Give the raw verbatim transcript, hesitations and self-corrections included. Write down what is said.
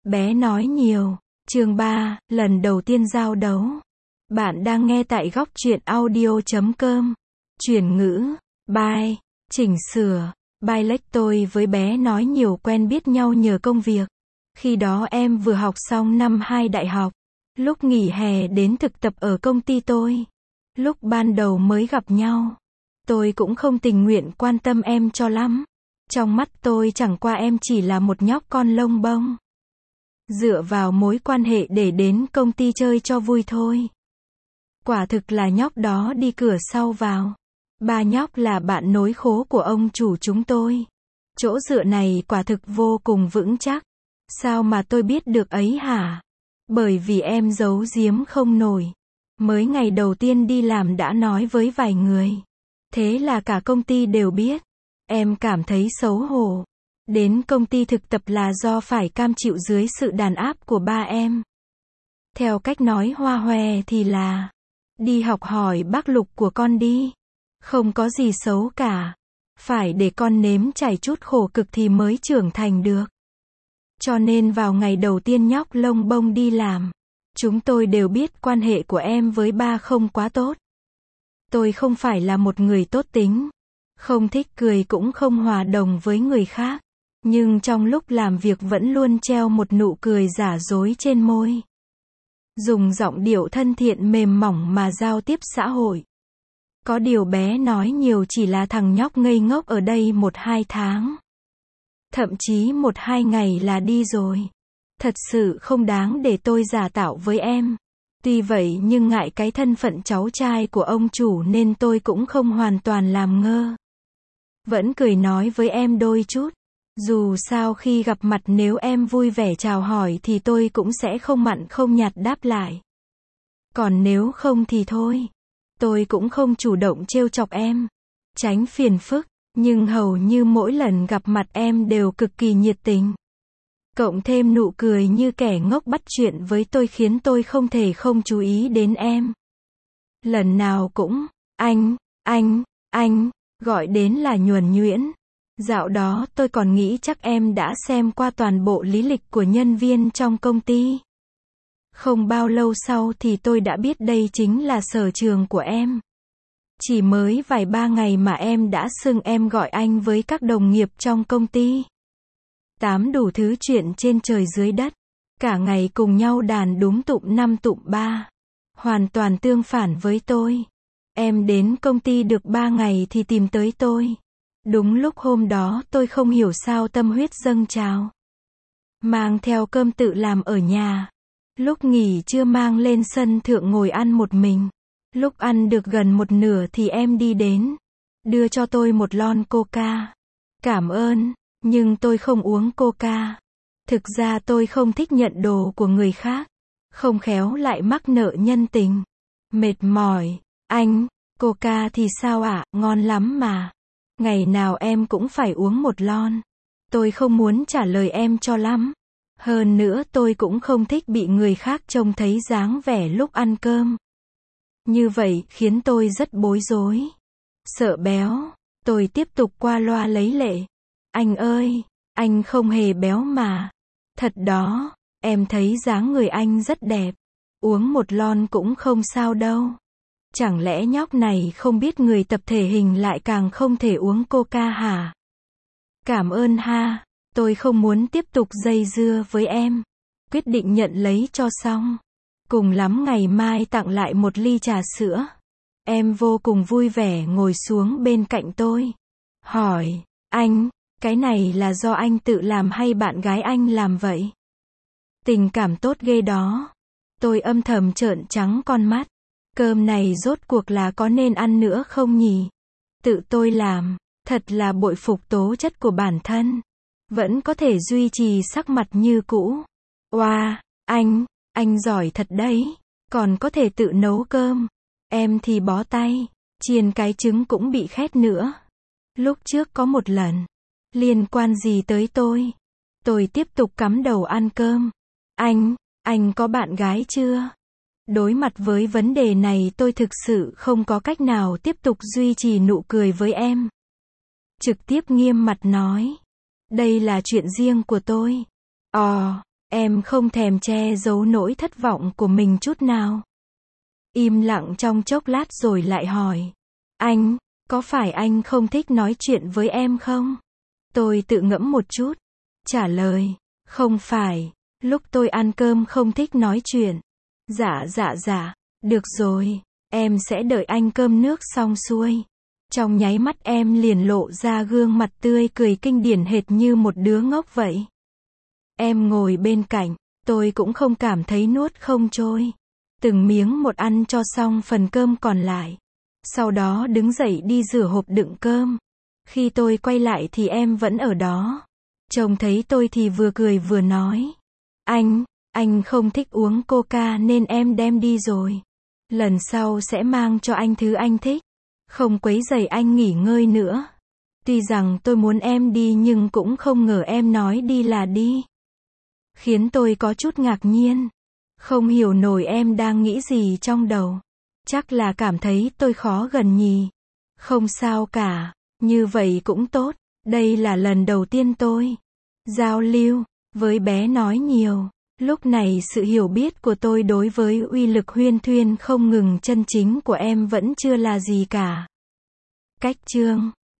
Bé nói nhiều. Chương ba, lần đầu tiên giao đấu. Bạn đang nghe tại góc truyện audio chấm com. Chuyển ngữ, by, chỉnh sửa, by lách tôi với bé nói nhiều quen biết nhau nhờ công việc. Khi đó em vừa học xong năm hai đại học. Lúc nghỉ hè đến thực tập ở công ty tôi. Lúc ban đầu mới gặp nhau. Tôi cũng không tình nguyện quan tâm em cho lắm. Trong mắt tôi chẳng qua em chỉ là một nhóc con lông bông. Dựa vào mối quan hệ để đến công ty chơi cho vui thôi. Quả thực là nhóc đó đi cửa sau vào. Ba nhóc là bạn nối khố của ông chủ chúng tôi. Chỗ dựa này quả thực vô cùng vững chắc. Sao mà tôi biết được ấy hả? Bởi vì em giấu giếm không nổi. Mới ngày đầu tiên đi làm đã nói với vài người. Thế là cả công ty đều biết. Em cảm thấy xấu hổ. Đến công ty thực tập là do phải cam chịu dưới sự đàn áp của ba em. Theo cách nói hoa hoè thì là đi học hỏi bác Lục của con đi. Không có gì xấu cả. Phải để con nếm trải chút khổ cực thì mới trưởng thành được. Cho nên vào ngày đầu tiên nhóc lông bông đi làm, chúng tôi đều biết quan hệ của em với ba không quá tốt. Tôi không phải là một người tốt tính. Không thích cười cũng không hòa đồng với người khác. Nhưng trong lúc làm việc vẫn luôn treo một nụ cười giả dối trên môi. Dùng giọng điệu thân thiện mềm mỏng mà giao tiếp xã hội. Có điều bé nói nhiều chỉ là thằng nhóc ngây ngốc ở đây một hai tháng. Thậm chí một hai ngày là đi rồi. Thật sự không đáng để tôi giả tạo với em. Tuy vậy nhưng ngại cái thân phận cháu trai của ông chủ nên tôi cũng không hoàn toàn làm ngơ. Vẫn cười nói với em đôi chút. Dù sao khi gặp mặt nếu em vui vẻ chào hỏi thì tôi cũng sẽ không mặn không nhạt đáp lại. Còn nếu không thì thôi. Tôi cũng không chủ động trêu chọc em. Tránh phiền phức. Nhưng hầu như mỗi lần gặp mặt em đều cực kỳ nhiệt tình. Cộng thêm nụ cười như kẻ ngốc bắt chuyện với tôi khiến tôi không thể không chú ý đến em. Lần nào cũng, anh, anh, anh, gọi đến là nhuần nhuyễn. Dạo đó tôi còn nghĩ chắc em đã xem qua toàn bộ lý lịch của nhân viên trong công ty. Không bao lâu sau thì tôi đã biết đây chính là sở trường của em. Chỉ mới vài ba ngày mà em đã xưng em gọi anh với các đồng nghiệp trong công ty. Tám đủ thứ chuyện trên trời dưới đất. Cả ngày cùng nhau đàn đúng tụng năm tụng ba. Hoàn toàn tương phản với tôi. Em đến công ty được ba ngày thì tìm tới tôi. Đúng lúc hôm đó tôi không hiểu sao tâm huyết dâng trào. Mang theo cơm tự làm ở nhà. Lúc nghỉ trưa mang lên sân thượng ngồi ăn một mình. Lúc ăn được gần một nửa thì em đi đến. Đưa cho tôi một lon coca. Cảm ơn, nhưng tôi không uống coca. Thực ra tôi không thích nhận đồ của người khác. Không khéo lại mắc nợ nhân tình. Mệt mỏi. Anh, coca thì sao ạ, ngon lắm mà. Ngày nào em cũng phải uống một lon. Tôi không muốn trả lời em cho lắm. Hơn nữa tôi cũng không thích bị người khác trông thấy dáng vẻ lúc ăn cơm. Như vậy khiến tôi rất bối rối. Sợ béo. Tôi tiếp tục qua loa lấy lệ. Anh ơi, anh không hề béo mà. Thật đó, em thấy dáng người anh rất đẹp. Uống một lon cũng không sao đâu. Chẳng lẽ nhóc này không biết người tập thể hình lại càng không thể uống coca hả? Cảm ơn ha, tôi không muốn tiếp tục dây dưa với em. Quyết định nhận lấy cho xong. Cùng lắm ngày mai tặng lại một ly trà sữa. Em vô cùng vui vẻ ngồi xuống bên cạnh tôi. Hỏi, anh, cái này là do anh tự làm hay bạn gái anh làm vậy? Tình cảm tốt ghê đó. Tôi âm thầm trợn trắng con mắt. Cơm này rốt cuộc là có nên ăn nữa không nhỉ? Tự tôi làm, thật là bội phục tố chất của bản thân. Vẫn có thể duy trì sắc mặt như cũ. Oa, wow, anh, anh giỏi thật đấy. Còn có thể tự nấu cơm. Em thì bó tay. Chiên cái trứng cũng bị khét nữa. Lúc trước có một lần. Liên quan gì tới tôi? Tôi tiếp tục cắm đầu ăn cơm. Anh, anh có bạn gái chưa? Đối mặt với vấn đề này tôi thực sự không có cách nào tiếp tục duy trì nụ cười với em. Trực tiếp nghiêm mặt nói. Đây là chuyện riêng của tôi. Ồ, Em không thèm che giấu nỗi thất vọng của mình chút nào. Im lặng trong chốc lát rồi lại hỏi. Anh, có phải anh không thích nói chuyện với em không? Tôi tự ngẫm một chút. Trả lời, không phải, lúc tôi ăn cơm không thích nói chuyện. Dạ dạ dạ, được rồi, em sẽ đợi anh cơm nước xong xuôi. Trong nháy mắt em liền lộ ra gương mặt tươi cười kinh điển hệt như một đứa ngốc vậy. Em ngồi bên cạnh, tôi cũng không cảm thấy nuốt không trôi. Từng miếng một ăn cho xong phần cơm còn lại. Sau đó đứng dậy đi rửa hộp đựng cơm. Khi tôi quay lại thì em vẫn ở đó. Trông thấy tôi thì vừa cười vừa nói. Anh, anh không thích uống coca nên em đem đi rồi. Lần sau sẽ mang cho anh thứ anh thích. Không quấy rầy anh nghỉ ngơi nữa. Tuy rằng tôi muốn em đi nhưng cũng không ngờ em nói đi là đi. Khiến tôi có chút ngạc nhiên. Không hiểu nổi em đang nghĩ gì trong đầu. Chắc là cảm thấy tôi khó gần nhỉ. Không sao cả, như vậy cũng tốt. Đây là lần đầu tiên tôi giao lưu với bé nói nhiều. Lúc này sự hiểu biết của tôi đối với uy lực huyên thuyên không ngừng chân chính của em vẫn chưa là gì cả. Cách chương